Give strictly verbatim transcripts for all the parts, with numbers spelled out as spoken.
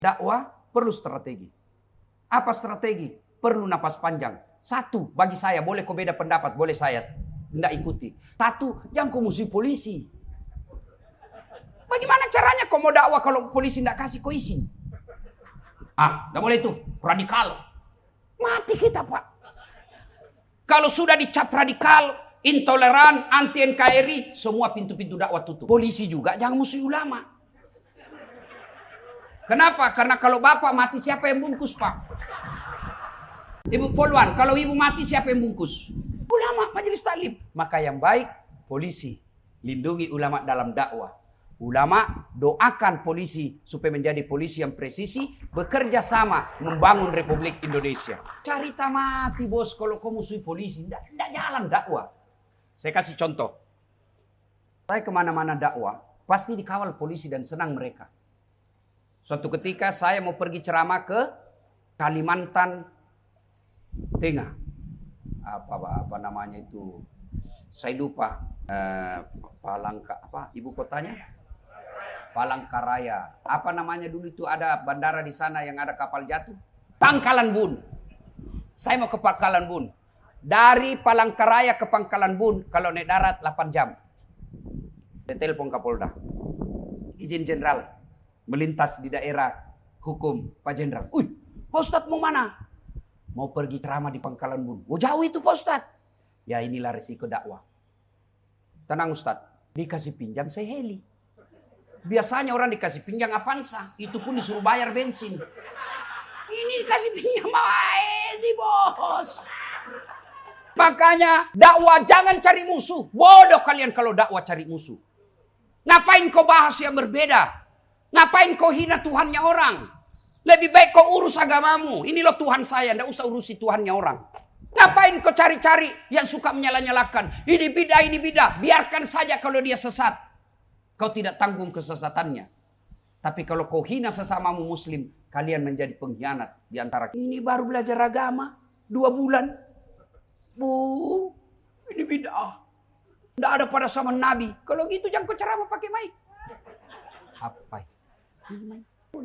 Dakwah perlu strategi. Apa strategi? Perlu napas panjang. Satu, bagi saya, boleh kau beda pendapat, boleh saya tidak ikuti. Satu, jangan kau musuh polisi. Bagaimana caranya kau mau dakwah kalau polisi tidak kasih kau izin? Ah, tidak boleh itu, radikal. Mati kita, Pak. Kalau sudah dicap radikal, intoleran, anti N K R I, semua pintu-pintu dakwah tutup. Polisi juga jangan musuh ulama. Kenapa? Karena kalau bapak mati siapa yang bungkus, Pak? Ibu Polwan, kalau ibu mati siapa yang bungkus? Ulama, majelis taklim. Maka yang baik, polisi. Lindungi ulama dalam dakwah. Ulama doakan polisi supaya menjadi polisi yang presisi. Bekerja sama membangun Republik Indonesia. Carita mati bos kalau kau musuhi polisi. Tidak jalan dakwah. Saya kasih contoh. Saya kemana-mana dakwah. Pasti dikawal polisi dan senang mereka. Suatu ketika saya mau pergi ceramah ke Kalimantan Tengah. Apa apa namanya itu? Saya lupa. Eh, Palangka apa? Ibu kotanya? Palangkaraya. Apa namanya dulu itu ada bandara di sana yang ada kapal jatuh? Pangkalan Bun. Saya mau ke Pangkalan Bun. Dari Palangkaraya ke Pangkalan Bun kalau naik darat delapan jam. Saya telepon Kapolda. Izin Jenderal. Melintas di daerah hukum Pak Jenderal. Uy, Pak Ustadz mau mana? Mau pergi ceramah di Pangkalan Bun. Oh jauh itu Pak Ustadz. Ya inilah risiko dakwah. Tenang Ustadz. Dikasih pinjam saya heli. Biasanya orang dikasih pinjam Avanza. Itu pun disuruh bayar bensin. Ini dikasih pinjam heli bos. Makanya dakwah jangan cari musuh. Bodoh kalian kalau dakwah cari musuh. Ngapain kau bahas yang berbeda? Ngapain kau hina Tuhannya orang? Lebih baik kau urus agamamu. Ini loh Tuhan saya, tidak usah urusi Tuhannya orang. Ngapain kau cari-cari yang suka menyala-nyalakan? Ini bidah, ini bidah. Biarkan saja kalau dia sesat. Kau tidak tanggung kesesatannya. Tapi kalau kau hina sesamamu muslim, kalian menjadi pengkhianat di antara. Ini baru belajar agama, dua bulan. Bu, ini bidah. Tidak ada pada zaman Nabi. Kalau gitu jangan kau ceramah pakai mic. Apa? Ini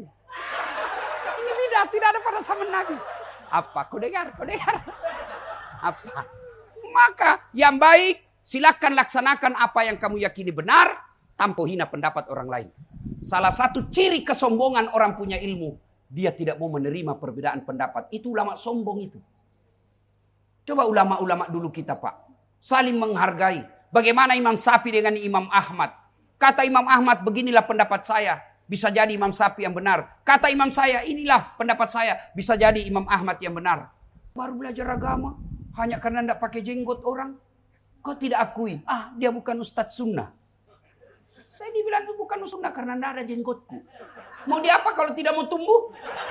bidah, tidak ada pada zaman Nabi. Apa? Kau dengar? Kau dengar? Apa? Maka yang baik silakan laksanakan apa yang kamu yakini benar tanpa hina pendapat orang lain. Salah satu ciri kesombongan orang punya ilmu, dia tidak mau menerima perbedaan pendapat. Itu ulama sombong itu. Coba ulama-ulama dulu kita Pak, saling menghargai. Bagaimana Imam Syafi'i dengan Imam Ahmad? Kata Imam Ahmad, beginilah pendapat saya. Bisa jadi Imam Syafi'i yang benar. Kata Imam saya, inilah pendapat saya. Bisa jadi Imam Ahmad yang benar. Baru belajar agama. Hanya karena tidak pakai jenggot orang. Kau tidak akui. Ah, dia bukan Ustadz Sunnah. Saya dibilang itu bukan Ustadz Sunnah karena tidak ada jenggotku. Mau dia apa kalau tidak mau tumbuh?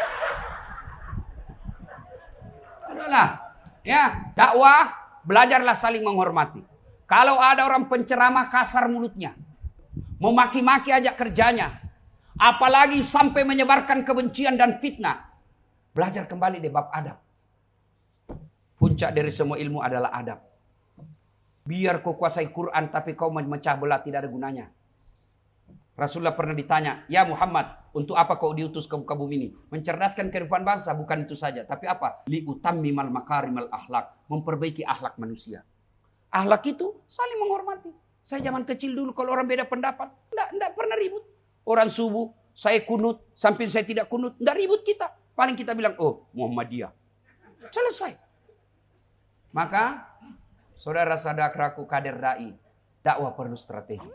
Adalah. Ya, dakwah, belajarlah saling menghormati. Kalau ada orang penceramah kasar mulutnya. Memaki-maki aja kerjanya. Apalagi sampai menyebarkan kebencian dan fitnah. Belajar kembali di bab adab. Puncak dari semua ilmu adalah adab. Biar kau kuasai Quran tapi kau memecah belah tidak ada gunanya. Rasulullah pernah ditanya, ya Muhammad, untuk apa kau diutus ke muka bumi ini? Mencerdaskan kehidupan bangsa, bukan itu saja. Tapi apa? Liutammimal makarimal akhlak. Memperbaiki akhlak manusia. Akhlak itu saling menghormati. Saya zaman kecil dulu kalau orang beda pendapat, enggak, enggak pernah ribut. Orang subuh, saya kunut, sampai saya tidak kunut. Nggak ribut kita. Paling kita bilang, oh Muhammadiyah. Selesai. Maka, saudara-saudaraku kader da'i, dakwah perlu strategi.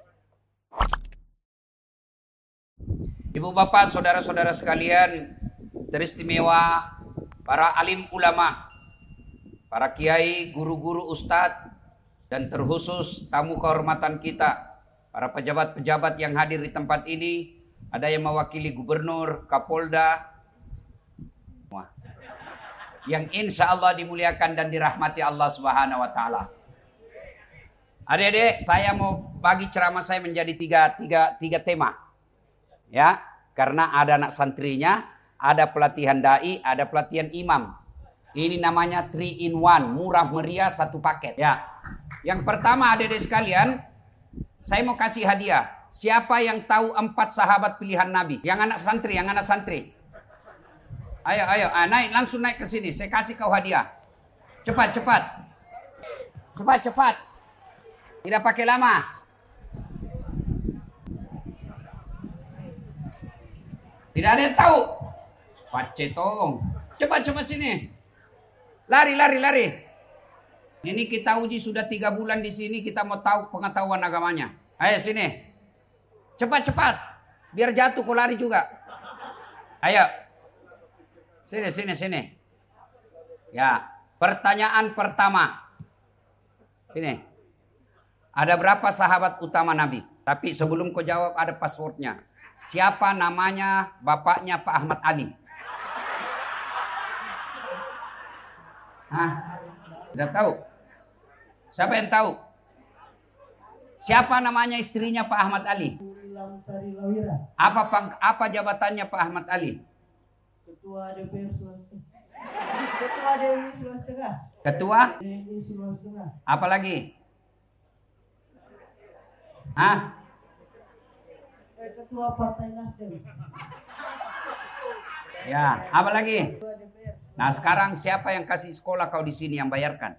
Ibu bapak, saudara-saudara sekalian, teristimewa, para alim ulama, para kiai, guru-guru, ustadz, dan terkhusus tamu kehormatan kita, para pejabat-pejabat yang hadir di tempat ini, ada yang mewakili gubernur, kapolda, yang insya Allah dimuliakan dan dirahmati Allah Subhanahu Wa Taala. Adik-adik, saya mau bagi ceramah saya menjadi tiga, tiga, tiga tema, ya, karena ada anak santrinya, ada pelatihan dai, ada pelatihan imam. Ini namanya three in one, murah meriah satu paket, ya. Yang pertama adik-adik sekalian, saya mau kasih hadiah. Siapa yang tahu empat sahabat pilihan Nabi? Yang anak santri, yang anak santri. Ayo, ayo, ah, naik, langsung naik ke sini. Saya kasih kau hadiah. Cepat, cepat. Cepat, cepat. Tidak pakai lama. Tidak ada yang tahu. Pacetong. Cepat, cepat sini. Lari, lari, lari. Ini kita uji sudah tiga bulan di sini. Kita mau tahu pengetahuan agamanya. Ayo sini. Cepat, cepat. Biar jatuh kau lari juga. Ayo. Sini, sini, sini. Ya. Pertanyaan pertama. Ini. Ada berapa sahabat utama Nabi? Tapi sebelum kau jawab ada passwordnya. Siapa namanya bapaknya Pak Ahmad Ali? Hah? Tidak tahu? Siapa yang tahu? Siapa namanya istrinya Pak Ahmad Ali? Apa apa jabatannya Pak Ahmad Ali? Ketua D P R Sulawesi. Ketua D P R Sulawesi Tengah. Ketua? D P R Sulawesi Tengah. Apa lagi? Hah? Ketua Partai Nasdem. Ya, apa lagi? Nah, sekarang siapa yang kasih sekolah kau di sini yang bayarkan?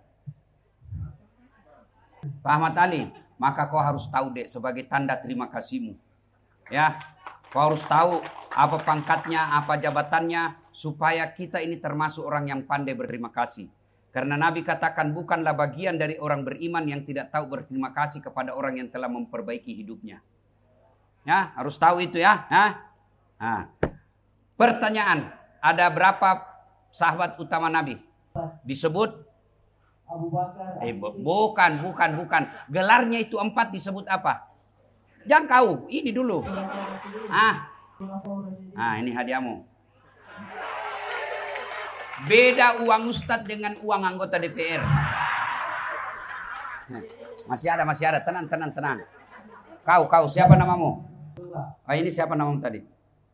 Pak Ahmad Ali. Maka kau harus tahu, Dek, sebagai tanda terima kasihmu. Ya, kau harus tahu apa pangkatnya, apa jabatannya, supaya kita ini termasuk orang yang pandai berterima kasih. Karena Nabi katakan bukanlah bagian dari orang beriman yang tidak tahu berterima kasih kepada orang yang telah memperbaiki hidupnya. Ya, harus tahu itu ya. Nah, nah. Pertanyaan, ada berapa sahabat utama Nabi? Disebut Abu Bakar. Eh, bukan, bukan, bukan. Gelarnya itu empat disebut apa? Jangan kau, ini dulu. Ah, ah ini hadiahmu. Beda uang ustadz dengan uang anggota D P R. Masih ada, masih ada. Tenang, tenang, tenang. Kau, kau, siapa namamu? Ah, ini siapa namamu tadi?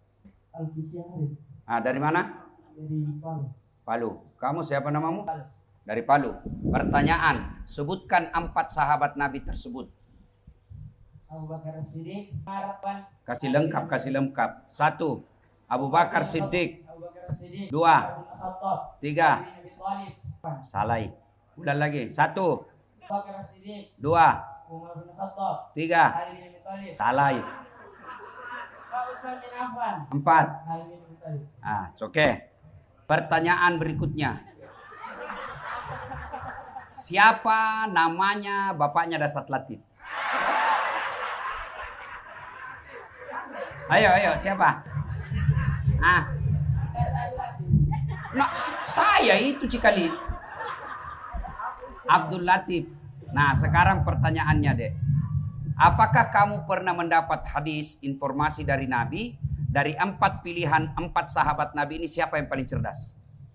Ah, dari mana? Dari Palu. Palu. Kamu siapa namamu? Dari Palu. Pertanyaan, sebutkan empat sahabat Nabi tersebut. Abu Bakar Siddiq. Harapan. Kasih lengkap, kasih lengkap. Satu, Abu Bakar Siddiq. Abu Bakar Siddiq. Dua. Khattab. Tiga. Abi Thalib. Salah. Ulang lagi. Satu. Abu Bakar Siddiq. Dua. Umar bin Khattab. Tiga. Ali bin Abi Thalib. Salah. Utsman bin Affan. Empat. Ali bin Abi Thalib. Ah, oke. Okay. Pertanyaan berikutnya. Siapa namanya bapaknya Dasat Latif? Ayo, ayo, siapa? Ah. Nah, saya itu Cikali. Abdul Latif. Nah, sekarang pertanyaannya, Dek. Apakah kamu pernah mendapat hadis informasi dari Nabi? Dari empat pilihan, empat sahabat Nabi ini siapa yang paling cerdas?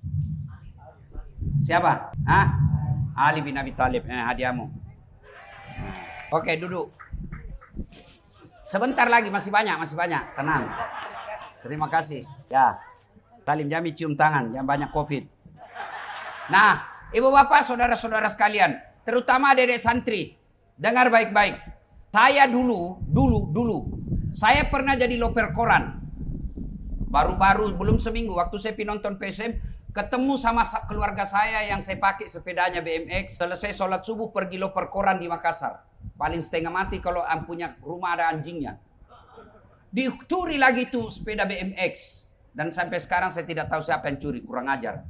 Siapa? Hah? Ali bin Abi Thalib. Eh, hadiahmu. Oke, duduk. Sebentar lagi, masih banyak, masih banyak. Tenang. Terima kasih. Ya. Salim Jami cium tangan, jangan banyak COVID. Nah, ibu bapak, saudara-saudara sekalian, terutama dedek santri, dengar baik-baik. Saya dulu, dulu, dulu, saya pernah jadi loper koran. Baru-baru, belum seminggu, waktu saya pi nonton P S M, ketemu sama keluarga saya yang saya pakai sepedanya B M X. Selesai sholat subuh, pergi loper koran di Makassar. Paling setengah mati kalau punya rumah ada anjingnya. Dicuri lagi tuh sepeda B M X. Dan sampai sekarang saya tidak tahu siapa yang curi, kurang ajar.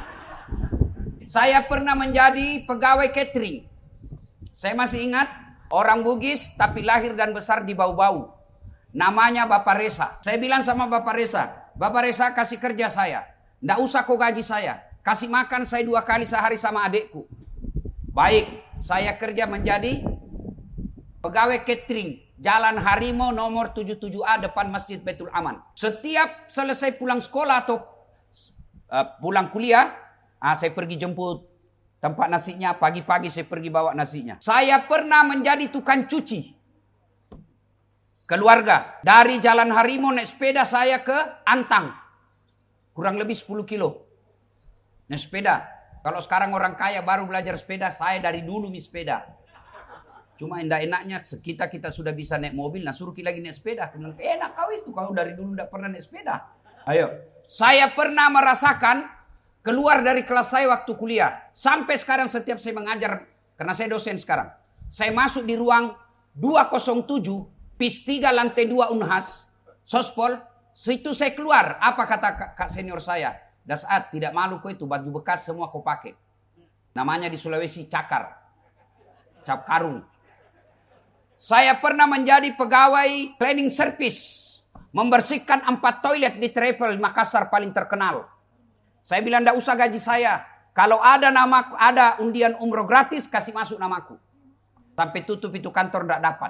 Saya pernah menjadi pegawai catering. Saya masih ingat, orang Bugis tapi lahir dan besar di Bau-Bau. Namanya Bapak Reza. Saya bilang sama Bapak Reza, Bapak Reza kasih kerja saya. Nggak usah kau gaji saya. Kasih makan saya dua kali sehari sama adekku. Baik, saya kerja menjadi pegawai catering. Jalan Harimau nomor tujuh puluh tujuh A depan Masjid Baitul Aman. Setiap selesai pulang sekolah atau uh, pulang kuliah, uh, saya pergi jemput tempat nasinya. Pagi-pagi saya pergi bawa nasinya. Saya pernah menjadi tukang cuci. Keluarga. Dari Jalan Harimau naik sepeda saya ke Antang. Kurang lebih sepuluh kilo. Naik sepeda. Kalau sekarang orang kaya baru belajar sepeda, saya dari dulu mi sepeda. Cuma endak-enaknya kita kita sudah bisa naik mobil, nah suruh kita lagi naik sepeda. Enak kau itu, kau dari dulu tidak pernah naik sepeda. Ayo, Saya pernah merasakan keluar dari kelas saya waktu kuliah. Sampai sekarang setiap saya mengajar, karena saya dosen sekarang. Saya masuk di ruang dua nol tujuh, P I S tiga lantai dua Unhas, Sospol. Situ saya keluar. Apa kata kak senior saya? Dasat, tidak malu kau itu, baju bekas semua kau pakai. Namanya di Sulawesi cakar. Cap karung. Saya pernah menjadi pegawai cleaning service. Membersihkan empat toilet di Travel Makassar paling terkenal. Saya bilang, tidak usah gaji saya. Kalau ada nama, ada undian umroh gratis, kasih masuk namaku. Sampai tutup itu kantor tidak dapat.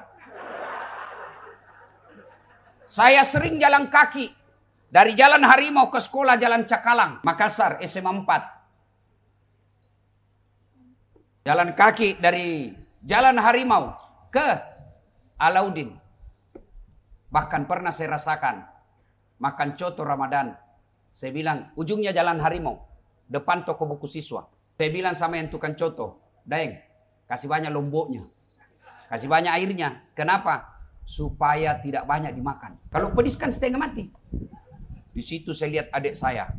Saya sering jalan kaki. Dari Jalan Harimau ke sekolah Jalan Cakalang, Makassar, S M A empat. Jalan kaki dari Jalan Harimau ke Alauddin. Bahkan pernah saya rasakan makan coto Ramadan. Saya bilang, ujungnya Jalan Harimau, depan toko buku siswa. Saya bilang sama yang tukang coto, Daeng, kasih banyak lomboknya, kasih banyak airnya. Kenapa? Supaya tidak banyak dimakan. Kalau pedis kan setengah mati. Di situ saya lihat adik saya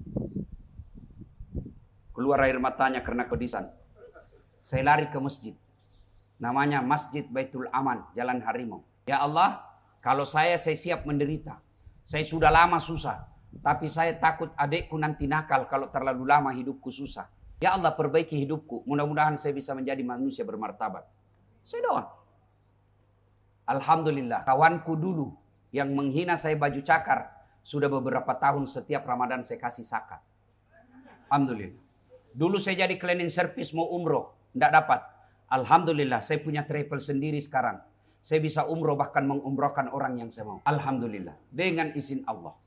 keluar air matanya karena pedisan. Saya lari ke masjid. Namanya Masjid Baitul Aman, Jalan Harimau. Ya Allah, kalau saya, saya siap menderita. Saya sudah lama susah. Tapi saya takut adikku nanti nakal kalau terlalu lama hidupku susah. Ya Allah, perbaiki hidupku. Mudah-mudahan saya bisa menjadi manusia bermartabat. Saya doa. Alhamdulillah. Kawanku dulu yang menghina saya baju cakar. Sudah beberapa tahun setiap Ramadan saya kasih zakat. Alhamdulillah. Dulu saya jadi cleaning service mau umroh. Tidak dapat. Alhamdulillah saya punya travel sendiri sekarang. Saya bisa umroh bahkan mengumrohkan orang yang saya mau. Alhamdulillah. Dengan izin Allah.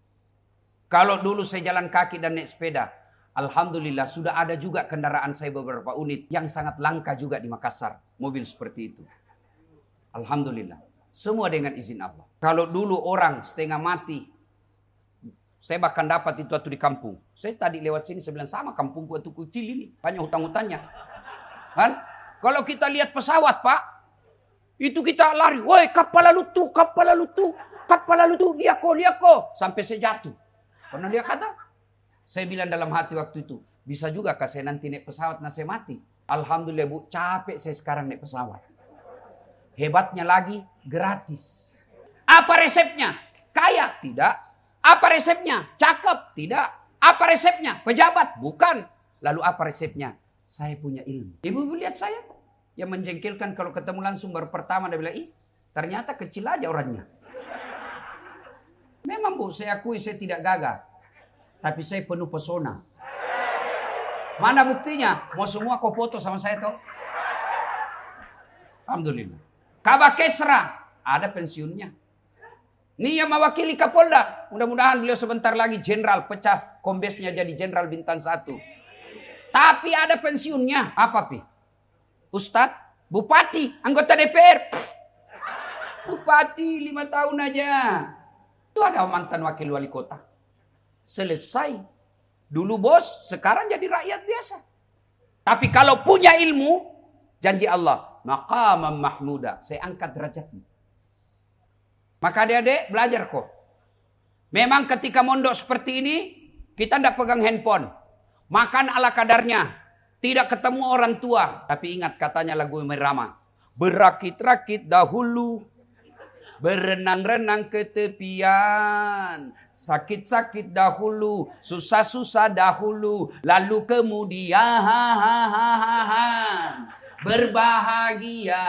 Kalau dulu saya jalan kaki dan naik sepeda. Alhamdulillah sudah ada juga kendaraan saya beberapa unit. Yang sangat langka juga di Makassar. Mobil seperti itu. Alhamdulillah. Semua dengan izin Allah. Kalau dulu orang setengah mati. Saya bahkan dapat itu waktu di kampung. Saya tadi lewat sini saya bilang sama kampungku itu kecil ini. Banyak hutang-hutangnya. Kan? Kalau kita lihat pesawat Pak. Itu kita lari, woi kapal lalu tuh, kapal lalu tuh, kapal lalu tuh, lihat kok, lihat kok. Sampai saya jatuh. Pernah lihat kata? Saya bilang dalam hati waktu itu, bisa juga kah saya nanti naik pesawat, nah saya mati. Alhamdulillah Bu, capek saya sekarang naik pesawat. Hebatnya lagi, gratis. Apa resepnya? Kaya? Tidak. Apa resepnya? Cakep? Tidak. Apa resepnya? Pejabat? Bukan. Lalu apa resepnya? Saya punya ilmu. Ibu-ibu lihat saya. Yang menjengkelkan kalau ketemu langsung baru pertama dia bilang, ih ternyata kecil aja orangnya. Memang Bu, saya akui saya tidak gagah. Tapi saya penuh pesona. Mana buktinya? Mau semua kau foto sama saya toh? Alhamdulillah. Kabak Kesra, ada pensiunnya. Ini yang mewakili Kapolda. Mudah-mudahan beliau sebentar lagi jenderal, pecah kombesnya jadi jenderal bintang satu. Tapi ada pensiunnya. Apa Pi? Ustadz, bupati, anggota D P R. Bupati lima tahun aja. Itu ada mantan wakil wali kota. Selesai. Dulu bos, sekarang jadi rakyat biasa. Tapi kalau punya ilmu, janji Allah, maqamam mahmuda, saya angkat derajatmu. Maka adik-adik belajar kok. Memang ketika mondok seperti ini, kita tidak pegang handphone. Makan ala kadarnya. Tidak ketemu orang tua. Tapi ingat katanya lagu Irama. Berakit-rakit dahulu. Berenang-renang ke tepian. Sakit-sakit dahulu. Susah-susah dahulu. Lalu kemudian berbahagia.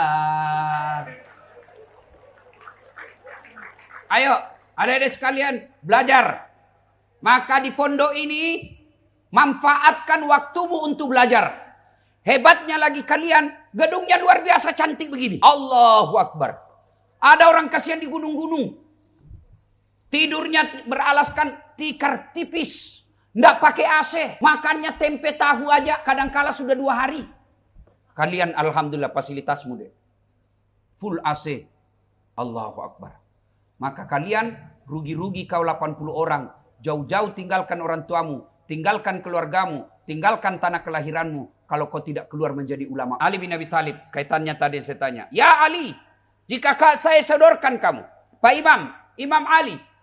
Ayo, adik-adik sekalian, belajar. Maka di pondok ini manfaatkan waktumu untuk belajar. Hebatnya lagi kalian, gedungnya luar biasa cantik begini. Allahu Akbar. Ada orang kasihan di gunung-gunung. Tidurnya beralaskan tikar tipis. Nggak pakai A C. Makannya tempe tahu aja kadangkala sudah dua hari. Kalian alhamdulillah fasilitasmu deh. Full A C. Allahu Akbar. Maka kalian rugi-rugi kau delapan puluh orang. Jauh-jauh tinggalkan orang tuamu. Tinggalkan keluargamu, tinggalkan tanah kelahiranmu. Kalau kau tidak keluar menjadi ulama. Ali bin Abi Thalib, kaitannya tadi saya tanya. Ya Ali, jika saya sodorkan kamu, Pak Imam, Imam Ali,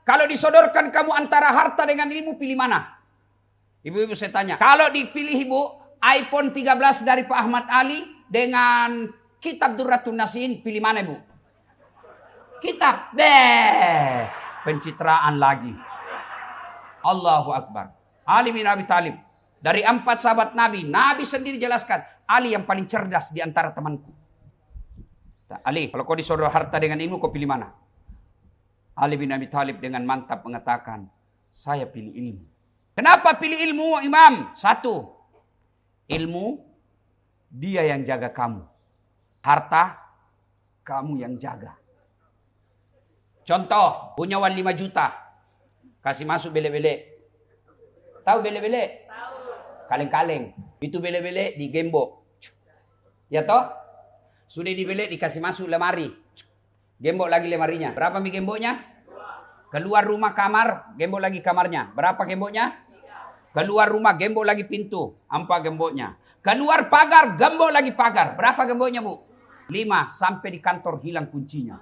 Kalau disodorkan kamu antara harta dengan ilmu, pilih mana? Ibu-ibu saya tanya. Kalau dipilih ibu, iPhone tiga belas dari Pak Ahmad Ali dengan kitab Durratun Nasihin, pilih mana ibu? Kitab. Deh. Pencitraan lagi. Allahu Akbar. Ali bin Abi Thalib. Dari empat sahabat Nabi, Nabi sendiri jelaskan, Ali yang paling cerdas di antara temanku. Ali, kalau kau disodor harta dengan ilmu, kau pilih mana? Ali bin Abi Thalib dengan mantap mengatakan, saya pilih ilmu. Kenapa pilih ilmu, Imam? Satu, ilmu, dia yang jaga kamu. Harta, kamu yang jaga. Contoh, punya uang lima juta. Kasih masuk bele-bele. Tahu bele-bele? Tahu. Kaleng-kaleng. Itu bele-bele di gembok. Ya toh? Sudah dibele dikasih masuk lemari. Gembok lagi lemarinya. Berapa mi gemboknya? Keluar rumah kamar, gembok lagi kamarnya. Berapa gemboknya? Keluar rumah, gembok lagi pintu. Empat gemboknya. Keluar pagar, gembok lagi pagar. Berapa gemboknya, Bu? Lima. Sampai di kantor hilang kuncinya.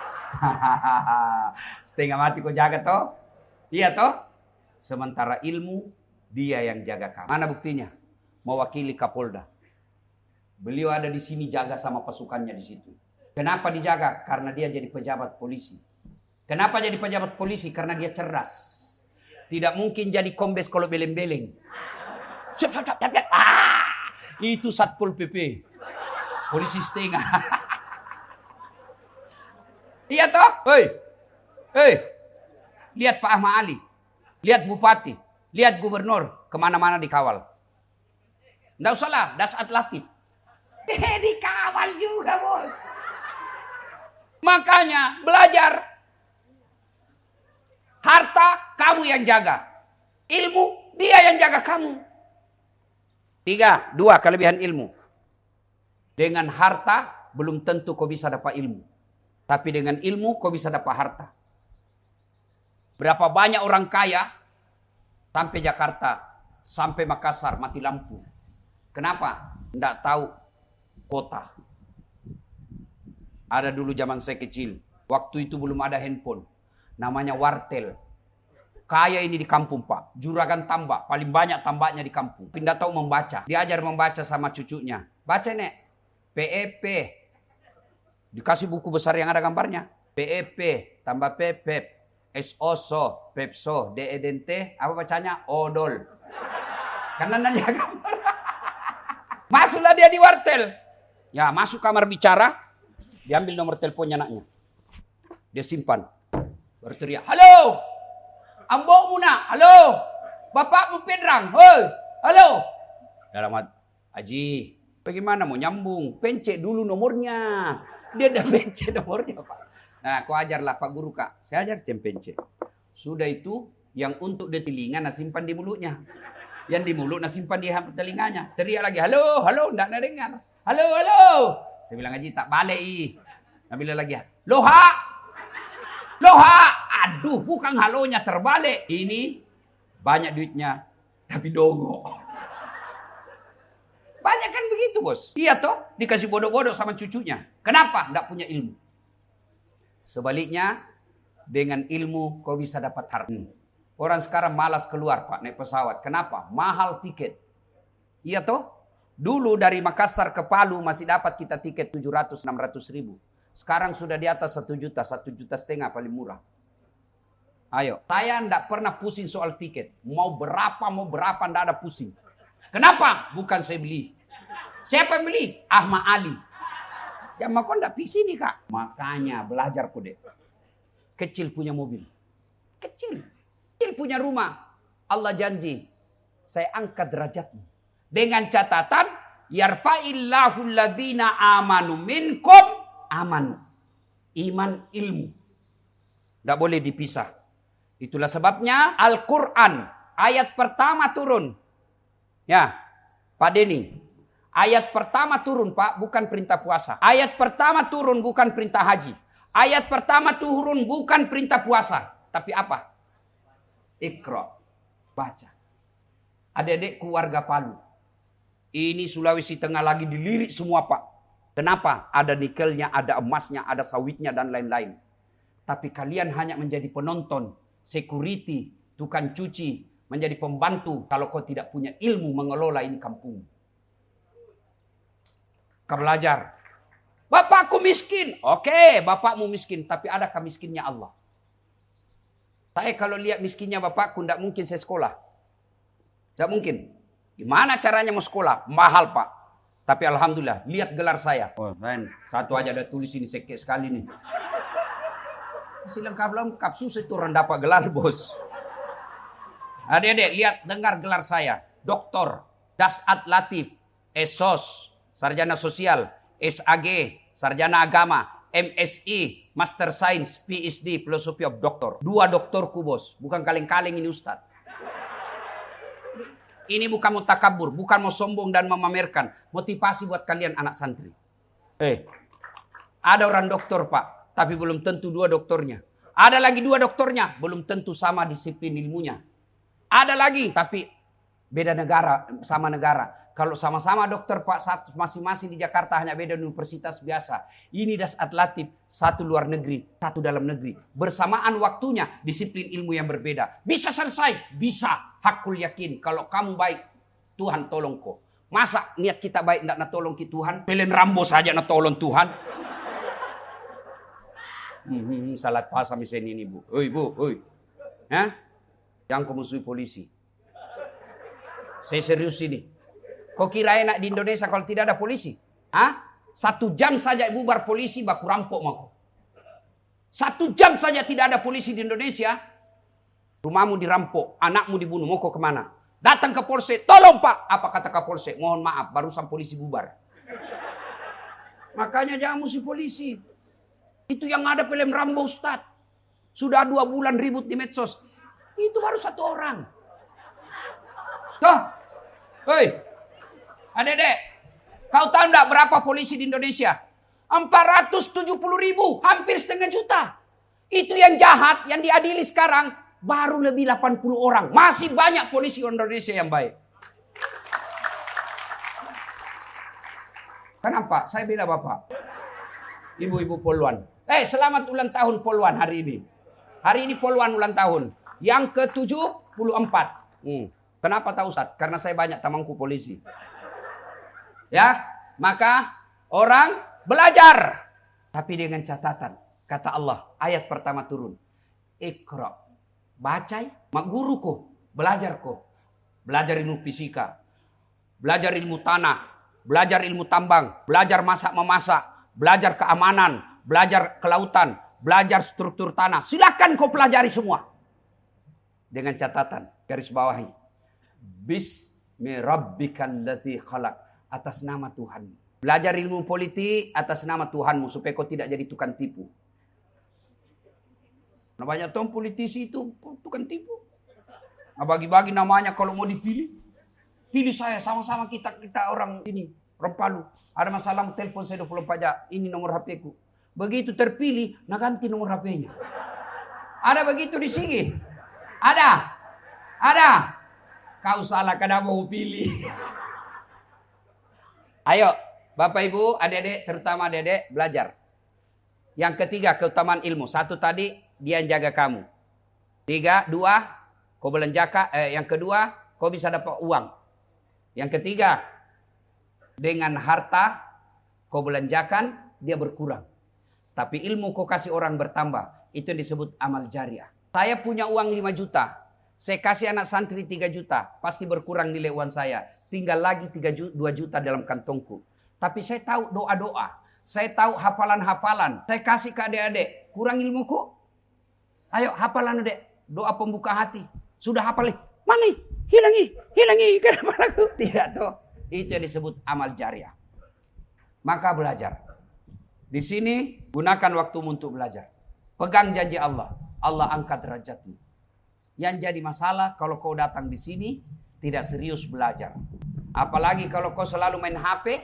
Setengah mati kau jaga toh? Iya toh? Sementara ilmu, dia yang jaga kamu. Mana buktinya? Mewakili Kapolda. Beliau ada di sini jaga sama pasukannya di situ. Kenapa dijaga? Karena dia jadi pejabat polisi. Kenapa jadi pejabat polisi? Karena dia cerdas. Tidak mungkin jadi kombes kalau beleng-beleng. Ah, itu Satpol P P. Polisi setengah. Iya toh? Hei. Hei. Lihat Pak Ahmad Ali. Lihat bupati. Lihat gubernur. Kemana-mana dikawal. Nggak usah lah. Dasat Latif. Eh, dikawal juga, bos. Makanya belajar. Harta kamu yang jaga. Ilmu dia yang jaga kamu. Tiga, dua kelebihan ilmu. Dengan harta belum tentu kau bisa dapat ilmu. Tapi dengan ilmu kau bisa dapat harta. Berapa banyak orang kaya sampai Jakarta, sampai Makassar mati lampu. Kenapa? Tidak tahu kota. Ada dulu zaman saya kecil. Waktu itu belum ada handphone. Namanya wartel. Kaya ini di kampung, Pak. Juragan tambak. Paling banyak tambaknya di kampung. Tidak tahu membaca. Diajar membaca sama cucunya. Baca, Nek. P E P. Dikasih buku besar yang ada gambarnya. P E P. Tambah P P. S O S O. Pepso. D E D N T. Apa bacanya? Odol. Karena nanya gambar. Masuklah dia di wartel. Ya, masuk kamar bicara. Diambil nomor teleponnya anaknya. Dia simpan. Berteriak, halo, ambokmu nak, halo, bapakmu Pedrang, hoi, halo. Dalam hati, Haji, bagaimana mau nyambung? Pencet dulu nomornya. Dia udah pencet nomornya, Pak. Nah, kau ajarlah Pak Guru, Kak. Saya ajar cem pencet. Sudah itu, yang untuk di telinga, nah simpan di mulutnya. Yang di mulut, nah simpan di telinganya. Teriak lagi, halo, halo, enggak ada dengar. Halo, halo. Saya bilang, Haji, tak balik, ih. Nah, bilang lagi, loha. Loha, aduh bukan halonya terbalik. Ini banyak duitnya, tapi dogo. Banyak kan begitu, bos. Iya toh, dikasih bodoh-bodoh sama cucunya. Kenapa? Nggak punya ilmu. Sebaliknya, dengan ilmu kau bisa dapat harta. Orang sekarang malas keluar, Pak, naik pesawat. Kenapa? Mahal tiket. Iya toh? Dulu dari Makassar ke Palu masih dapat kita tiket tujuh ratus enam ratus ribu. Sekarang sudah di atas satu juta, satu juta setengah paling murah. Ayo, saya tidak pernah pusing soal tiket. Mau berapa, mau berapa, tidak ada pusing. Kenapa? Bukan saya beli. Siapa yang beli? Ahmad Ali. Ya, maka tidak visi nih, Kak. Makanya belajar kode. Kecil punya mobil. Kecil. Kecil punya rumah. Allah janji, saya angkat derajatmu. Dengan catatan, yarfa'illahu alladhina amanu minkum. Aman, iman, ilmu. Tidak boleh dipisah. Itulah sebabnya Al-Quran ayat pertama turun. Ya, Pak Denny. Ayat pertama turun, Pak, bukan perintah puasa. Ayat pertama turun bukan perintah haji. Ayat pertama turun bukan perintah puasa. Tapi apa? Iqra. Baca. Adik-adikku warga Palu. Ini Sulawesi Tengah lagi dilirik semua, Pak. Kenapa? Ada nikelnya, ada emasnya, ada sawitnya, dan lain-lain. Tapi kalian hanya menjadi penonton. security, tukang cuci, menjadi pembantu kalau kau tidak punya ilmu mengelola ini kampung. Kau belajar. Bapakku miskin. Oke, bapakmu miskin. Tapi adakah miskinnya Allah? Saya kalau lihat miskinnya bapakku, tidak mungkin saya sekolah. Tidak mungkin. Gimana caranya mau sekolah? Mahal, Pak. Tapi alhamdulillah, lihat gelar saya. Oh, man, satu aja ada tulis ini sekek sekali nih. Masih lengkap-lengkap. Susah itu orang dapat gelar, bos. Adik-adik, lihat, dengar gelar saya. Doktor, Dasat Latif, S O S, Sarjana Sosial, S A G, Sarjana Agama, M S I, Master Science, P H D, Philosophy of Doctor. Dua doktorku, bos. Bukan kaleng-kaleng ini, Ustaz. Ini bukan mau takabur, bukan mau sombong dan memamerkan. Motivasi buat kalian anak santri. Eh, ada orang doktor, Pak. Tapi belum tentu dua doktornya. Ada lagi dua doktornya. Belum tentu sama disiplin ilmunya. Ada lagi, tapi beda negara, sama negara. Kalau sama-sama dokter, Pak, satu masing-masing di Jakarta hanya beda universitas biasa. Ini Dasat Latif, satu luar negeri, satu dalam negeri. Bersamaan waktunya, disiplin ilmu yang berbeda. Bisa selesai? Bisa. Hakul yakin. Kalau kamu baik, Tuhan tolong kau. Masa niat kita baik tidak nak tolong ki Tuhan? Pelen Rambo saja nak tolong Tuhan. Hmm, hmm, salat pasang misalnya ini, Bu. Oi, Bu, oi. Hah? Jangan kau musuhi polisi. Saya serius ini. Kau kira enak di Indonesia kalau tidak ada polisi? Hah? Satu jam saja bubar polisi, baku rampok mau. Satu jam saja tidak ada polisi di Indonesia, rumahmu dirampok, anakmu dibunuh, mau kau kemana? Datang ke Polsek, tolong Pak. Apa kata Kapolsek? Mohon maaf, barusan polisi bubar. Makanya jangan musuh polisi. Itu yang ada film Rambo, Ustaz. Sudah dua bulan ribut di medsos. Itu baru satu orang. Tuh. Hei. Adek-adek. Kau tahu enggak berapa polisi di Indonesia? empat ratus tujuh puluh ribu. Hampir setengah juta. Itu yang jahat, yang diadili sekarang. Baru lebih delapan puluh orang. Masih banyak polisi Indonesia yang baik. Kenapa? Saya bela Bapak. Ibu-ibu Poluan. Eh, selamat ulang tahun Poluan hari ini. Hari ini Poluan ulang tahun. Yang ke tujuh puluh empat. Hmm. Kenapa tahu Ustaz? Karena saya banyak temanku polisi. Ya, maka orang belajar. Tapi dengan catatan. Kata Allah, ayat pertama turun. Iqra. Bacai. Mak guruku. Belajar kok. Belajar ilmu fisika. Belajar ilmu tanah. Belajar ilmu tambang. Belajar masak-memasak. Belajar keamanan, belajar kelautan, belajar struktur tanah. Silakan kau pelajari semua. Dengan catatan, garis bawahi. Bismi rabbikal ladzi khalaq. Atas nama Tuhan. Belajar ilmu politik atas nama Tuhanmu. Supaya kau tidak jadi tukang tipu. Nah, banyak tuh politisi itu tukang tipu. Nah, bagi-bagi namanya kalau mau dipilih. Pilih saya, sama-sama kita kita orang ini. Orang Palu. Ada masalah, telepon saya dua puluh empat jam. Ini nomor H P ku. Begitu terpilih, nak ganti nomor H P-nya. Ada begitu di sini? Ada? Ada? Kau salah karena mau pilih. Ayo, Bapak Ibu, adik-adik, terutama adik-adik, belajar. Yang ketiga, keutamaan ilmu. Satu tadi, dia yang jaga kamu. Tiga, dua, kau belanjakan. Eh, yang kedua, kau bisa dapat uang. Yang ketiga, dengan harta kau belanjakan, dia berkurang. Tapi ilmu kau kasih orang bertambah. Itu yang disebut amal jariah. Saya punya uang lima juta. Saya kasih anak santri tiga juta. Pasti berkurang nilai uang saya. Tinggal lagi dua juta dalam kantongku. Tapi saya tahu doa-doa. Saya tahu hafalan-hafalan. Saya kasih ke adik-adik. Kurang ilmuku? Ayo hafalan adik. Doa pembuka hati. Sudah hafal? Mana? Hilangi. Hilangi. Kenapa aku? Tidak tuh. Itu yang disebut amal jariah. Maka belajar. Di sini gunakan waktumu untuk belajar. Pegang janji Allah. Allah angkat derajatmu. Yang jadi masalah kalau kau datang di sini tidak serius belajar. Apalagi kalau kau selalu main H P.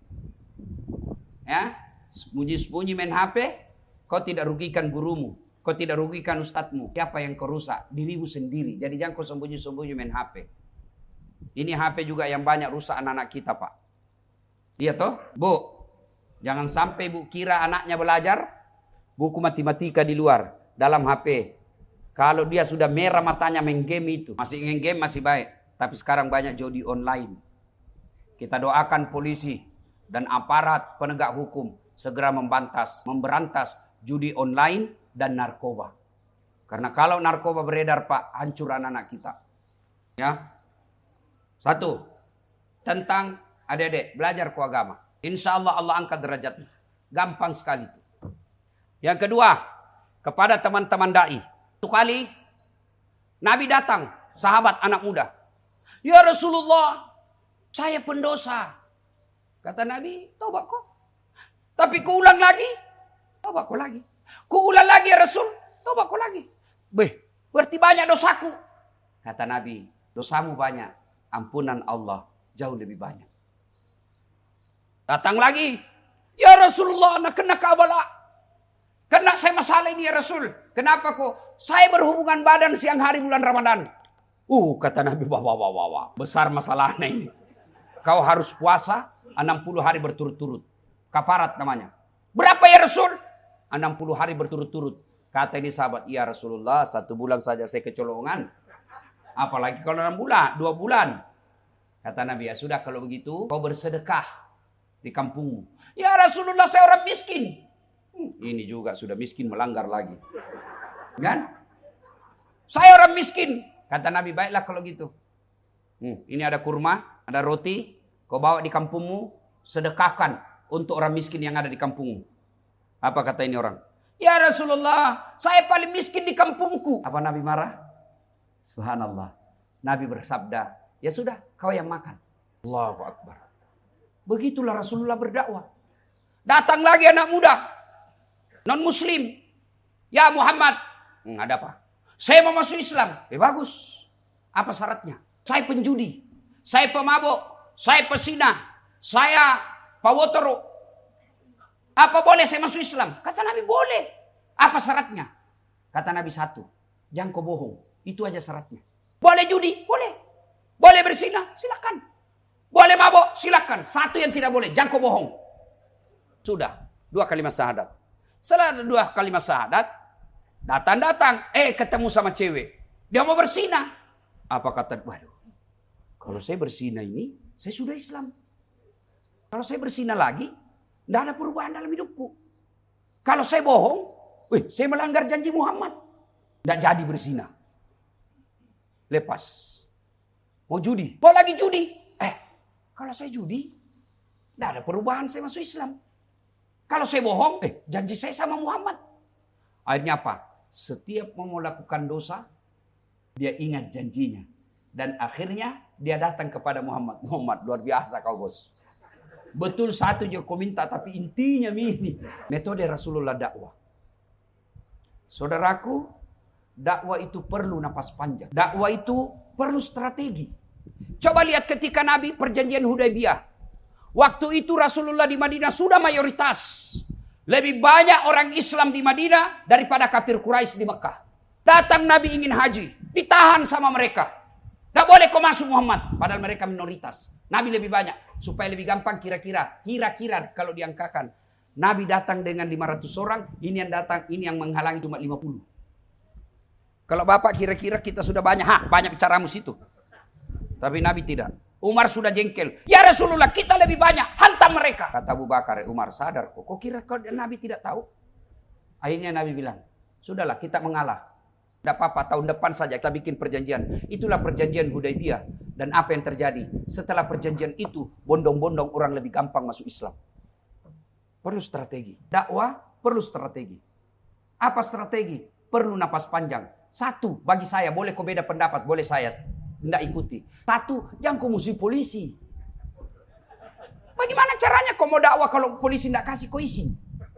Ya, sembunyi-sembunyi main H P. Kau tidak rugikan gurumu. Kau tidak rugikan ustadzmu. Siapa yang kau rusak? Dirimu sendiri. Jadi jangan kau sembunyi-sembunyi main H P. Ini H P juga yang banyak rusak anak-anak kita, Pak. Iya toh? Bu, jangan sampai Bu kira anaknya belajar buku matematika di luar, dalam H P. Kalau dia sudah merah matanya main game itu. Masih main game masih baik. Tapi sekarang banyak judi online. Kita doakan polisi dan aparat penegak hukum segera membantas, memberantas judi online dan narkoba. Karena kalau narkoba beredar, Pak, hancur anak-anak kita. Ya. Satu, tentang adik-adik belajar ku agama. Insya Allah Allah angkat derajatnya. Gampang sekali itu. Yang kedua, kepada teman-teman dai. Satu kali Nabi datang, sahabat anak muda. Ya Rasulullah, saya pendosa. Kata Nabi, tobat kok. Tapi ku ulang lagi, tobat kok lagi. Ku ulang lagi ya Rasul, tobat kok lagi. Beh, berarti banyak dosaku. Kata Nabi, dosamu banyak, ampunan Allah jauh lebih banyak. Datang lagi, ya Rasulullah, nak kena kabala. Kena saya masalah ini ya Rasul. Kenapa kok? Saya berhubungan badan siang hari bulan Ramadan. Uh, kata Nabi, wah, wah, wah, wah, wah. Besar masalahnya ini. Kau harus puasa enam puluh hari berturut-turut. Kafarat namanya. Berapa ya Rasul? enam puluh hari berturut-turut. Kata ini sahabat, ya Rasulullah, satu bulan saja saya kecolongan. Apalagi kalau enam bulan, dua bulan. Kata Nabi, ya sudah kalau begitu, kau bersedekah di kampungmu. Ya Rasulullah, saya orang miskin. Hmm, ini juga sudah miskin melanggar lagi. Kan? Saya orang miskin. Kata Nabi, baiklah kalau gitu. Hmm, ini ada kurma, ada roti. Kau bawa di kampungmu, sedekahkan untuk orang miskin yang ada di kampungmu. Apa kata ini orang? Ya Rasulullah, saya paling miskin di kampungku. Apa Nabi marah? Subhanallah. Nabi bersabda, ya sudah, kau yang makan. Allahu Akbar. Begitulah Rasulullah berdakwah. Datang lagi anak muda, non muslim. Ya Muhammad, hmm, ada apa? Saya mau masuk Islam. Eh bagus. Apa syaratnya? Saya penjudi, saya pemabuk, saya pesina, saya pawotoro. Apa boleh saya masuk Islam? Kata Nabi boleh. Apa syaratnya? Kata Nabi satu, jangan kau bohong. Itu aja syaratnya. Boleh judi? Boleh. Boleh berzina? Silakan. Boleh mabuk? Silakan. Satu yang tidak boleh, jangan kau bohong. Sudah, dua kalimat syahadat. Setelah dua kalimat syahadat, datang-datang, eh ketemu sama cewek. Dia mau berzina. Apa kata, waduh, kalau saya berzina ini, saya sudah Islam. Kalau saya berzina lagi, tidak ada perubahan dalam hidupku. Kalau saya bohong, wih, saya melanggar janji Muhammad. Tidak jadi berzina. Lepas. Mau judi. Mau lagi judi. Eh, kalau saya judi, tidak ada perubahan, saya masuk Islam. Kalau saya bohong, eh janji saya sama Muhammad. Akhirnya apa? Setiap mau melakukan dosa, dia ingat janjinya. Dan akhirnya dia datang kepada Muhammad. Muhammad, luar biasa kau bos. Betul satu juga kau minta, tapi intinya ini. Metode Rasulullah dakwah. Saudaraku, dakwah itu perlu napas panjang. Dakwah itu perlu strategi. Coba lihat ketika Nabi perjanjian Hudaybiyah. Waktu itu Rasulullah di Madinah sudah mayoritas. Lebih banyak orang Islam di Madinah daripada kafir Quraisy di Mekah. Datang Nabi ingin haji. Ditahan sama mereka. Tidak boleh kau masuk Muhammad. Padahal mereka minoritas. Nabi lebih banyak. Supaya lebih gampang kira-kira. Kira-kira kalau diangkakan. Nabi datang dengan lima ratus orang. Ini yang datang. Ini yang menghalangi cuma lima puluh. Kalau Bapak kira-kira kita sudah banyak. Hah, banyak bicaramu situ. Tapi Nabi tidak. Umar sudah jengkel. Ya Rasulullah, kita lebih banyak. Hantam mereka. Kata Abu Bakar, Umar sadar kok. Kok kira kau Nabi tidak tahu? Akhirnya Nabi bilang, sudahlah kita mengalah. Tidak apa-apa, tahun depan saja kita bikin perjanjian. Itulah perjanjian Hudaybiyah. Dan apa yang terjadi? Setelah perjanjian itu, bondong-bondong orang lebih gampang masuk Islam. Perlu strategi. Dakwah perlu strategi. Apa strategi? Perlu napas panjang. Satu, bagi saya, boleh kau beda pendapat, boleh saya tidak ikuti. Satu, jangan kau musuh polisi. Bagaimana caranya kau mau dakwah kalau polisi tidak kasih kau izin?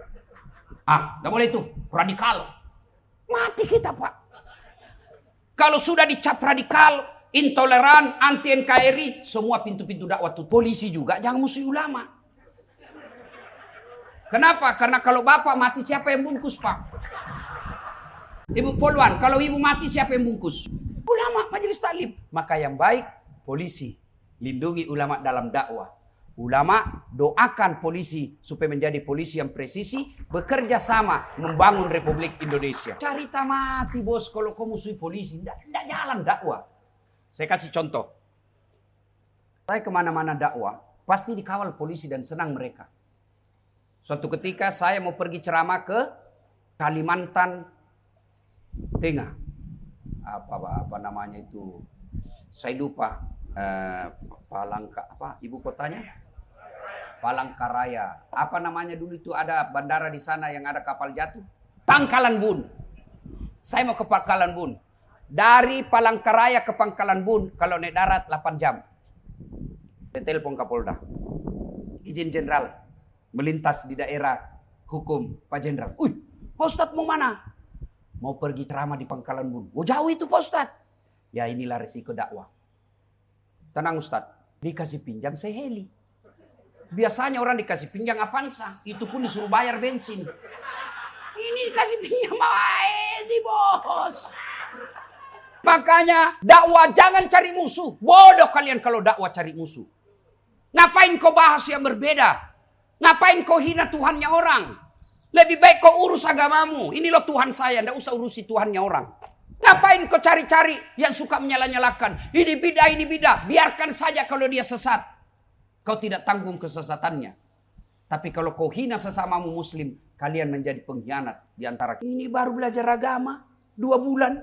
Ah, tidak boleh itu. Radikal. Mati kita, Pak. Kalau sudah dicap radikal, intoleran, anti N K R I, semua pintu-pintu dakwah tuh. Polisi juga, jangan musuh ulama. Kenapa? Karena kalau bapak mati, siapa yang bungkus, Pak? Ibu Polwan, kalau ibu mati, siapa yang bungkus? Ulama, majelis taklim. Maka yang baik, polisi. Lindungi ulama dalam dakwah. Ulama doakan polisi supaya menjadi polisi yang presisi, bekerja sama membangun Republik Indonesia. Carita mati bos kalau kau musuhi polisi, tidak jalan dakwah. Saya kasih contoh. Saya kemana-mana dakwah, pasti dikawal polisi dan senang mereka. Suatu ketika saya mau pergi ceramah ke Kalimantan Tengah. Apa, apa, apa namanya itu? Saya lupa. Eh, Palangka, apa ibu kotanya? Palangkaraya. Apa namanya dulu itu ada bandara di sana yang ada kapal jatuh? Pangkalan Bun. Saya mau ke Pangkalan Bun. Dari Palangkaraya ke Pangkalan Bun kalau naik darat delapan jam. Saya telepon Kapolda. Izin Jenderal melintas di daerah hukum Pak Jenderal. Uy, Pak Ustadz mau mana? Mau pergi ceramah di Pangkalan Bun. Oh jauh itu Pak Ustadz. Ya inilah resiko dakwah. Tenang Ustadz, dikasih pinjam saya heli. Biasanya orang dikasih pinjam Avanza, itu pun disuruh bayar bensin. Ini dikasih pinjam heli bos. Makanya dakwah jangan cari musuh. Bodoh kalian kalau dakwah cari musuh. Ngapain kau bahas yang berbeda? Ngapain kau hina Tuhannya orang? Lebih baik kau urus agamamu. Ini loh Tuhan saya, tidak usah urusi Tuhannya orang. Ngapain kau cari-cari yang suka menyala-nyalakan? Ini bidah, ini bidah. Biarkan saja kalau dia sesat. Kau tidak tanggung kesesatannya. Tapi kalau kau hina sesamamu muslim, kalian menjadi pengkhianat di antara. Ini baru belajar agama. Dua bulan.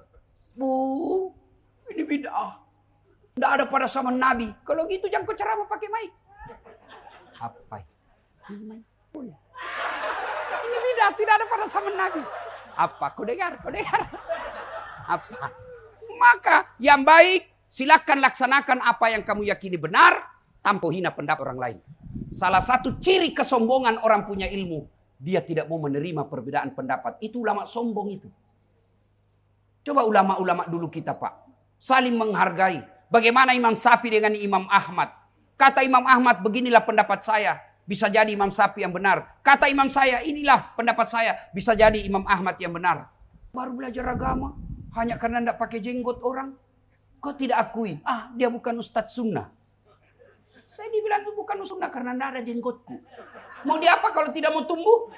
Bu, ini bidah. Tidak ada pada zaman Nabi. Kalau gitu jangan kau ceramah pakai mic. Apa? Ini mic. Oh, ya. Ini bidah, tidak ada pada zaman Nabi. Apa? Kau dengar? Kau dengar? Apa? Maka yang baik silakan laksanakan apa yang kamu yakini benar tanpa hina pendapat orang lain. Salah satu ciri kesombongan orang punya ilmu, dia tidak mau menerima perbedaan pendapat. Itu ulama sombong itu. Coba ulama-ulama dulu kita Pak, saling menghargai. Bagaimana Imam Syafi'i dengan Imam Ahmad? Kata Imam Ahmad, beginilah pendapat saya. Bisa jadi Imam Syafi'i yang benar. Kata Imam saya, inilah pendapat saya. Bisa jadi Imam Ahmad yang benar. Baru belajar agama. Hanya karena tidak pakai jenggot orang. Kau tidak akui. Ah, dia bukan Ustadz Sunnah. Saya dibilang itu bukan Sunnah karena tidak ada jenggotku. Mau dia apa kalau tidak mau tumbuh?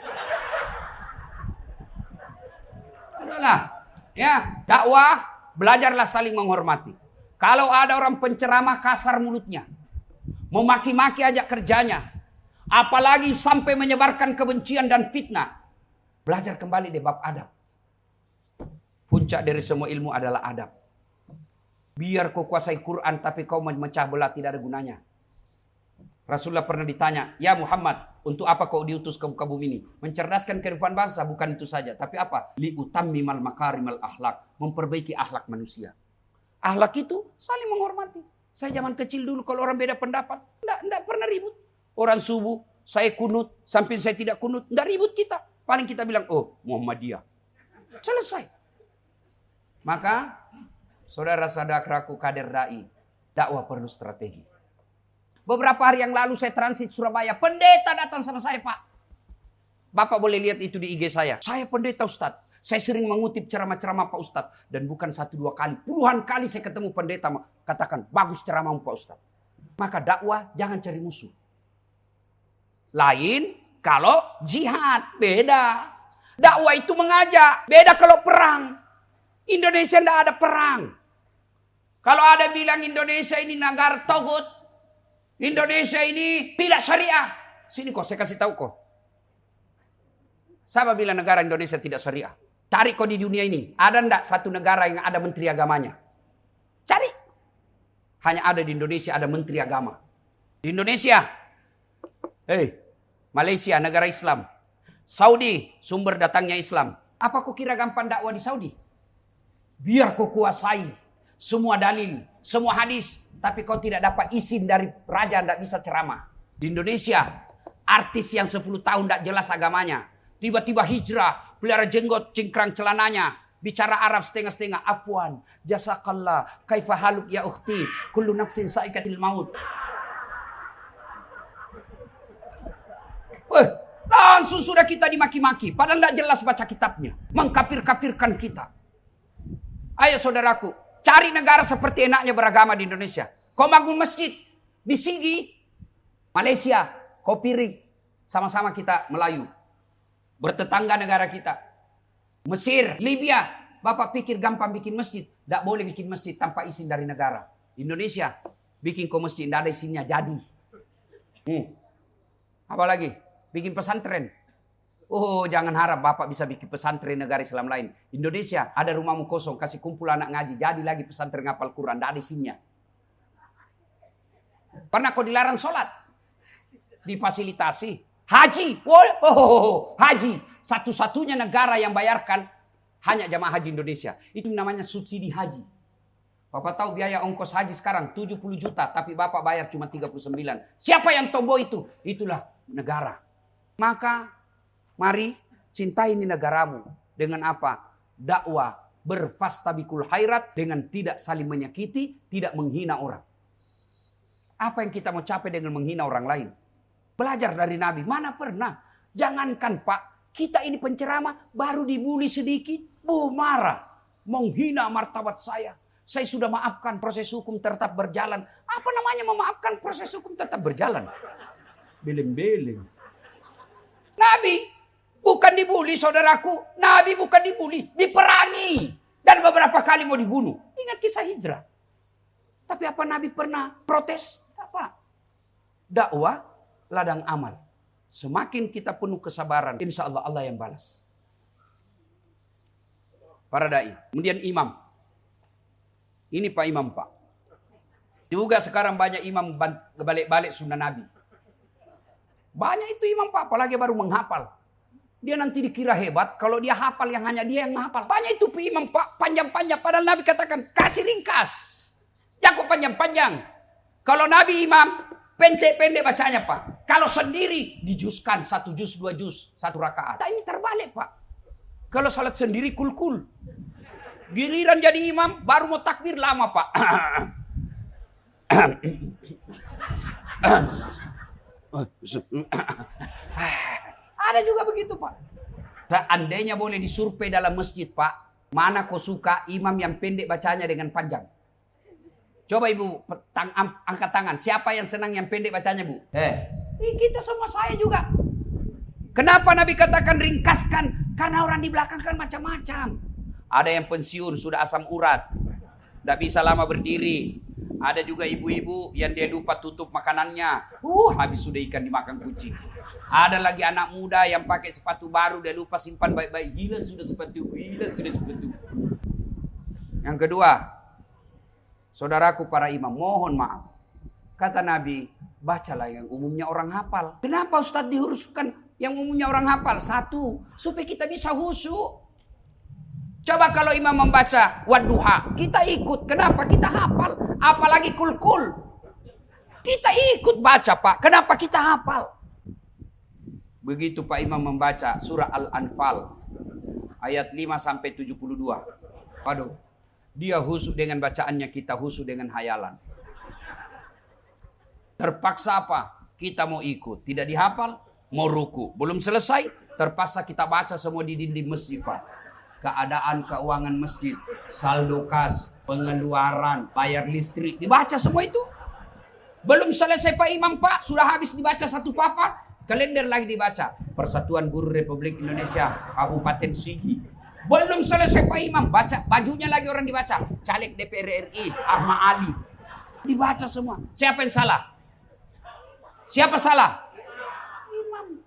Udahlah. Ya, dakwah, belajarlah saling menghormati. Kalau ada orang penceramah kasar mulutnya. Memaki-maki aja kerjanya. Apalagi sampai menyebarkan kebencian dan fitnah. Belajar kembali deh bab adab. Puncak dari semua ilmu adalah adab. Biar kau kuasai Quran tapi kau memecah belah tidak ada gunanya. Rasulullah pernah ditanya, ya Muhammad, untuk apa kau diutus ke muka bumi ini? Mencerdaskan kehidupan bangsa, bukan itu saja. Tapi apa? Liutammimal makarimal akhlak. Memperbaiki akhlak manusia. Akhlak itu saling menghormati. Saya zaman kecil dulu kalau orang beda pendapat, enggak, enggak pernah ribut. Orang subuh, saya kunut, sampai saya tidak kunut, enggak ribut kita. Paling kita bilang, oh Muhammadiyah. Selesai. Maka, saudara saudaraku kader dai, dakwah perlu strategi. Beberapa hari yang lalu saya transit Surabaya, pendeta datang sama saya Pak. Bapak boleh lihat itu di I G saya. Saya pendeta Ustadz. Saya sering mengutip ceramah-ceramah Pak Ustadz. Dan bukan satu dua kali, puluhan kali saya ketemu pendeta katakan, bagus ceramahmu Pak Ustadz. Maka dakwah jangan cari musuh. Lain kalau jihad, beda. Dakwah itu mengajak, beda kalau perang. Indonesia tidak ada perang. Kalau ada bilang Indonesia ini negara togut, Indonesia ini tidak syariah. Sini kok, saya kasih tahu kok. Siapa bilang negara Indonesia tidak syariah? Cari kok di dunia ini. Ada enggak satu negara yang ada menteri agamanya? Cari. Hanya ada di Indonesia ada menteri agama. Di Indonesia. Hei, Malaysia negara Islam. Saudi sumber datangnya Islam. Apa kau kira gampang dakwah di Saudi? Biar kau kuasai semua dalil, semua hadis. Tapi kau tidak dapat izin dari raja, tidak bisa ceramah. Di Indonesia, artis yang sepuluh tahun tidak jelas agamanya. Tiba-tiba hijrah, pelihara jenggot, cingkrang celananya. Bicara Arab setengah-setengah. Afwan, jazakallah, kaifa haluk ya ukhti, kullu nafsin saikatil maut. Eh, langsung sudah kita dimaki-maki. Padahal tidak jelas baca kitabnya. Mengkafir-kafirkan kita. Ayo saudaraku, cari negara seperti enaknya beragama di Indonesia. Kau bangun masjid di Sigi, Malaysia, Kopirik, sama-sama kita Melayu. Bertetangga negara kita. Mesir, Libya, Bapak pikir gampang bikin masjid. Tidak boleh bikin masjid tanpa izin dari negara. Indonesia, bikin kok masjid, tidak ada izinnya, jadi. Hmm. Apalagi, bikin pesantren. Oh, jangan harap Bapak bisa bikin pesantren negara Islam lain. Indonesia, ada rumahmu kosong, kasih kumpul anak ngaji, jadi lagi pesantren ngapal Quran, tidak ada izinnya. Pernah kau dilarang sholat? Difasilitasi. Haji, oh, oh, oh, oh. Haji. Satu-satunya negara yang bayarkan hanya jamaah haji Indonesia. Itu namanya subsidi haji. Bapak tahu biaya ongkos haji sekarang tujuh puluh juta, tapi Bapak bayar cuma tiga puluh sembilan. Siapa yang tombo itu? Itulah negara. Maka mari cintai ini negaramu. Dengan apa? Dakwah berfastabikul khairat, dengan tidak saling menyakiti, tidak menghina orang. Apa yang kita mau capai dengan menghina orang lain? Belajar dari Nabi. Mana pernah? Jangankan Pak, kita ini penceramah baru dibully sedikit, bu marah. Menghina martabat saya. Saya sudah maafkan, proses hukum tetap berjalan. Apa namanya memaafkan, proses hukum tetap berjalan? Beleng-beleng. Nabi bukan dibully saudaraku. Nabi bukan dibully, diperangi. Dan beberapa kali mau dibunuh. Ingat kisah hijrah. Tapi apa Nabi pernah protes? Apa? Dakwah ladang amal. Semakin kita penuh kesabaran, insya Allah Allah yang balas. Para dai. Kemudian imam. Ini Pak Imam Pak. Juga sekarang banyak imam balik-balik sunnah Nabi. Banyak itu imam Pak, apalagi baru menghafal. Dia nanti dikira hebat kalau dia hafal yang hanya dia yang hafal. Banyak itu Pak Imam Pak, panjang-panjang. Padahal Nabi katakan kasih ringkas. Jangan panjang-panjang. Kalau Nabi imam, pendek-pendek bacanya Pak. Kalau sendiri, dijuskan. Satu jus, dua jus, satu rakaat. Nah, ini terbalik Pak. Kalau salat sendiri, kul-kul. Giliran jadi imam, baru mau takbir lama Pak. Ada juga begitu Pak. Seandainya boleh disurvei dalam masjid Pak, mana kau suka imam yang pendek bacanya dengan panjang? Coba ibu tang, angkat tangan. Siapa yang senang yang pendek bacanya bu? Eh, kita semua, saya juga. Kenapa Nabi katakan ringkaskan? Karena orang di belakang kan macam-macam. Ada yang pensiun sudah asam urat, tidak bisa lama berdiri. Ada juga ibu-ibu yang dia lupa tutup makanannya. Uh, habis sudah ikan dimakan kucing. Ada lagi anak muda yang pakai sepatu baru, dia lupa simpan baik-baik. Hilang sudah sepatu, hilang sudah sepatu. Yang kedua, saudaraku para imam, mohon maaf. Kata Nabi, bacalah yang umumnya orang hafal. Kenapa Ustaz dihuruskan yang umumnya orang hafal? Satu, supaya kita bisa khusyuk. Coba kalau imam membaca wadduha, kita ikut. Kenapa? Kita hafal. Apalagi kul-kul. Kita ikut baca Pak. Kenapa kita hafal? Begitu Pak Imam membaca surah Al-Anfal. Ayat lima sampai tujuh puluh dua. Aduh. Dia khusyuk dengan bacaannya, kita khusyuk dengan hayalan. Terpaksa apa? Kita mau ikut. Tidak dihafal, mau ruku. Belum selesai, terpaksa kita baca semua di dinding masjid Pak. Keadaan keuangan masjid, saldo kas, pengeluaran, bayar listrik, dibaca semua itu. Belum selesai Pak Imam Pak, sudah habis dibaca satu papan, kalender lagi dibaca. Persatuan Guru Republik Indonesia, Kabupaten Sigi. Belum selesai Pak Imam, baca bajunya lagi orang dibaca. Caleg D P R R I, Ahmad Ali. Dibaca semua. Siapa yang salah? Siapa salah? Imam.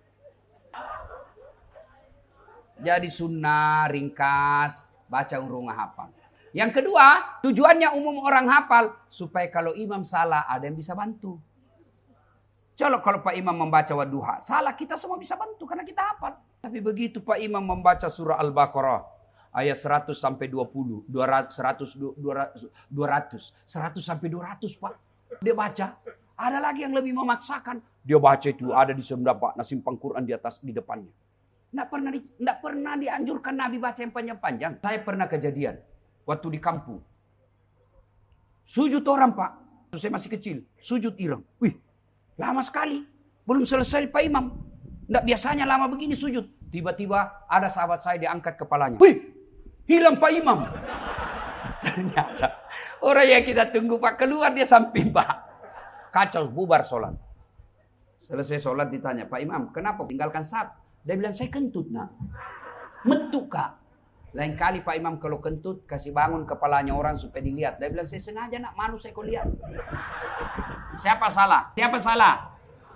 Jadi sunnah, ringkas, baca urung hafal. Yang kedua, tujuannya umum orang hafal. Supaya kalau imam salah, ada yang bisa bantu. Coba kalau Pak Imam membaca wadduha, salah kita semua bisa bantu karena kita hafal. Tapi begitu Pak Imam membaca surah Al-Baqarah, ayat seratus sampai dua puluh, dua ratus, seratus, dua ratus, seratus sampai dua ratus Pak. Dia baca. Ada lagi yang lebih memaksakan. Dia baca itu ada di sebelah Pak, nasimpang Quran di atas, di depannya. Nggak pernah, di, nggak pernah dianjurkan Nabi baca yang panjang-panjang. Saya pernah kejadian waktu di kampung. Sujud orang Pak. Saya masih kecil. Sujud ireng. Wih, lama sekali. Belum selesai Pak Imam. Nggak biasanya lama begini sujud. Tiba-tiba ada sahabat saya diangkat kepalanya. Wih, hilang Pak Imam. Ternyata orang yang kita tunggu Pak keluar dia samping Pak. Kacau, bubar sholat. Selesai sholat ditanya, Pak Imam, kenapa tinggalkan saf? Dia bilang, saya kentut nak. Metu kak. Lain kali Pak Imam kalau kentut, kasih bangun kepalanya orang supaya dilihat. Dia bilang, saya sengaja nak malu saya kau lihat. Siapa salah? Siapa salah?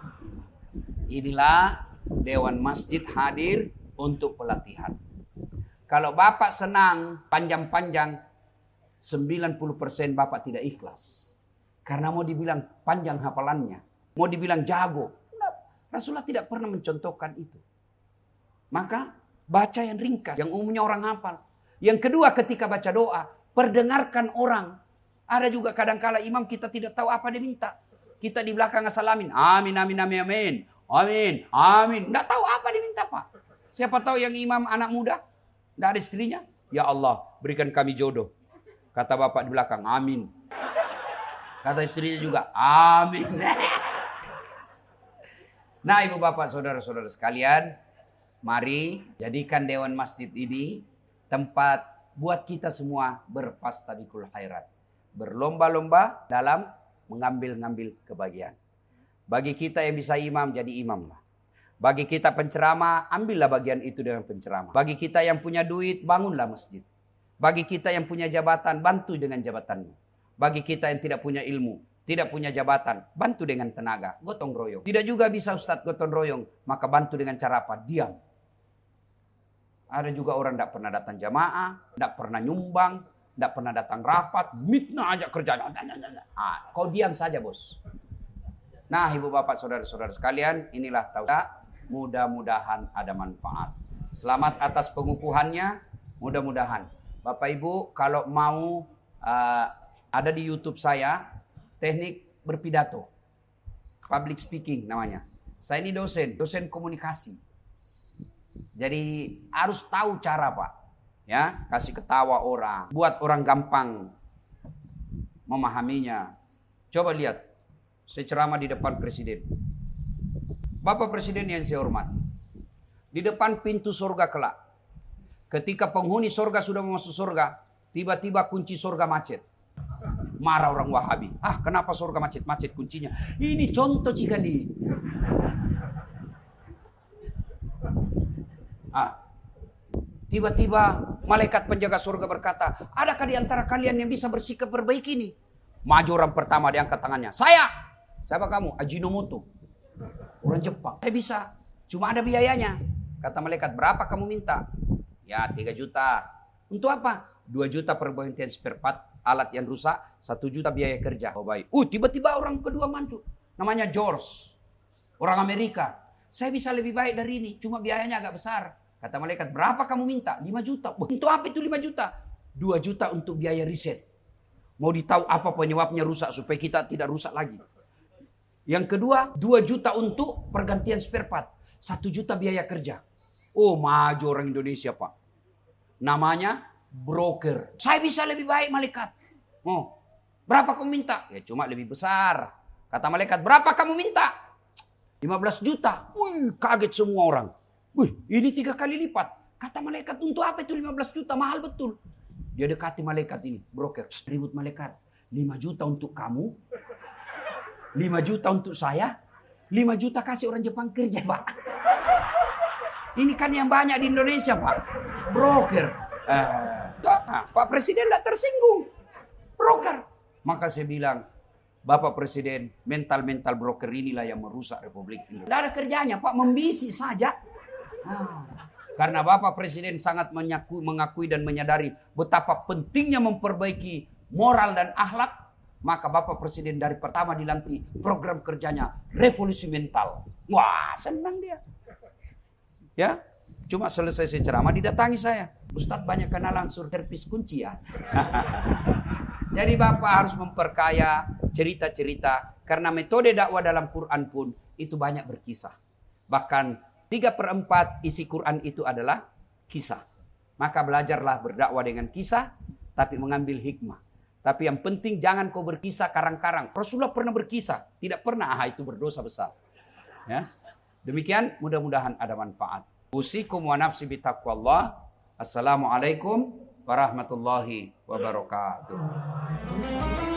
Inilah Dewan Masjid hadir untuk pelatihan. Kalau Bapak senang panjang-panjang, sembilan puluh persen Bapak tidak ikhlas. Karena mau dibilang panjang hafalannya. Mau dibilang jago. Rasulullah tidak pernah mencontohkan itu. Maka baca yang ringkas, yang umumnya orang hafal. Yang kedua, ketika baca doa, perdengarkan orang. Ada juga kadang-kala imam kita tidak tahu apa dia minta. Kita di belakang asal amin. Amin, amin, amin, amin. Amin, amin. Tidak tahu apa diminta Pak. Siapa tahu yang imam anak muda, tidak ada istrinya. Ya Allah, berikan kami jodoh. Kata bapak di belakang, amin. Kata istrinya juga, amin. Nah ibu bapak, saudara-saudara sekalian, mari jadikan Dewan Masjid ini tempat buat kita semua berfastabiqul khairat. Berlomba-lomba dalam mengambil-ngambil kebahagiaan. Bagi kita yang bisa imam, jadi imam lah. Bagi kita penceramah, ambillah bagian itu dengan penceramah. Bagi kita yang punya duit, bangunlah masjid. Bagi kita yang punya jabatan, bantu dengan jabatanmu. Bagi kita yang tidak punya ilmu, tidak punya jabatan, bantu dengan tenaga. Gotong royong. Tidak juga bisa Ustadz gotong royong, maka bantu dengan cara apa? Diam. Ada juga orang tidak pernah datang jamaah, tidak pernah nyumbang, tidak pernah datang rapat, mitnah aja kerjanya. Ah, kau diam saja bos. Nah ibu bapak saudara-saudara sekalian, inilah tausiah, mudah-mudahan ada manfaat. Selamat atas pengukuhannya, mudah-mudahan. Bapak ibu kalau mau uh, ada di YouTube saya, teknik berpidato, public speaking namanya. Saya ini dosen, dosen komunikasi. Jadi harus tahu cara Pak, ya kasih ketawa orang, buat orang gampang memahaminya. Coba lihat. Saya ceramah di depan presiden. Bapak Presiden yang saya hormati. Di depan pintu surga kelak. Ketika penghuni surga sudah masuk surga, tiba-tiba kunci surga macet. Marah orang Wahabi. Ah, kenapa surga macet? Macet kuncinya. Ini contoh cikali. Ah. Tiba-tiba malaikat penjaga surga berkata, adakah di antara kalian yang bisa bersikap perbaiki ini? Maju orang pertama diangkat tangannya. Saya. Siapa kamu? Ajinomoto. Orang Jepang. Saya bisa. Cuma ada biayanya. Kata malaikat, berapa kamu minta? Ya, tiga juta. Untuk apa? dua juta pergantian spare part, alat yang rusak, satu juta biaya kerja. Oh baik. Uh, tiba-tiba orang kedua mantu. Namanya George. Orang Amerika. Saya bisa lebih baik dari ini. Cuma biayanya agak besar. Kata malaikat, berapa kamu minta? lima juta. Untuk apa itu lima juta? dua juta untuk biaya riset. Mau ditahu apa penyebabnya rusak supaya kita tidak rusak lagi. Yang kedua, dua juta untuk pergantian spare part. satu juta biaya kerja. Oh, maju orang Indonesia, Pak. Namanya broker. Saya bisa lebih baik, malaikat. Oh, berapa kamu minta? Ya, cuma lebih besar. Kata malaikat, berapa kamu minta? lima belas juta. Wih, kaget semua orang. Wih, ini tiga kali lipat. Kata malaikat, untuk apa itu lima belas juta? Mahal betul. Dia dekati malaikat ini, broker. Ribut malaikat. lima juta untuk kamu. lima juta untuk saya, lima juta kasih orang Jepang kerja, Pak. Ini kan yang banyak di Indonesia, Pak. Broker. Eh, Pak Presiden tidak tersinggung. Broker. Maka saya bilang, Bapak Presiden, mental-mental broker inilah yang merusak Republik Indonesia. Tidak ada kerjanya, Pak. Membisik saja. Ah, karena Bapak Presiden sangat mengakui, mengakui dan menyadari betapa pentingnya memperbaiki moral dan akhlak. Maka Bapak Presiden dari pertama dilantik program kerjanya revolusi mental. Wah, senang dia. Ya, cuma selesai saya ceramah didatangi saya. Ustadz banyak kenalan sur servis kunci ya. Jadi Bapak harus memperkaya cerita-cerita. Karena metode dakwah dalam Quran pun itu banyak berkisah. Bahkan tiga per empat isi Quran itu adalah kisah. Maka belajarlah berdakwah dengan kisah, tapi mengambil hikmah. Tapi yang penting jangan kau berkisah karang-karang. Rasulullah pernah berkisah. Tidak pernah. Ah, itu berdosa besar. Ya. Demikian mudah-mudahan ada manfaat. Usikum wa nafsi bitaqwallah. Assalamualaikum warahmatullahi wabarakatuh.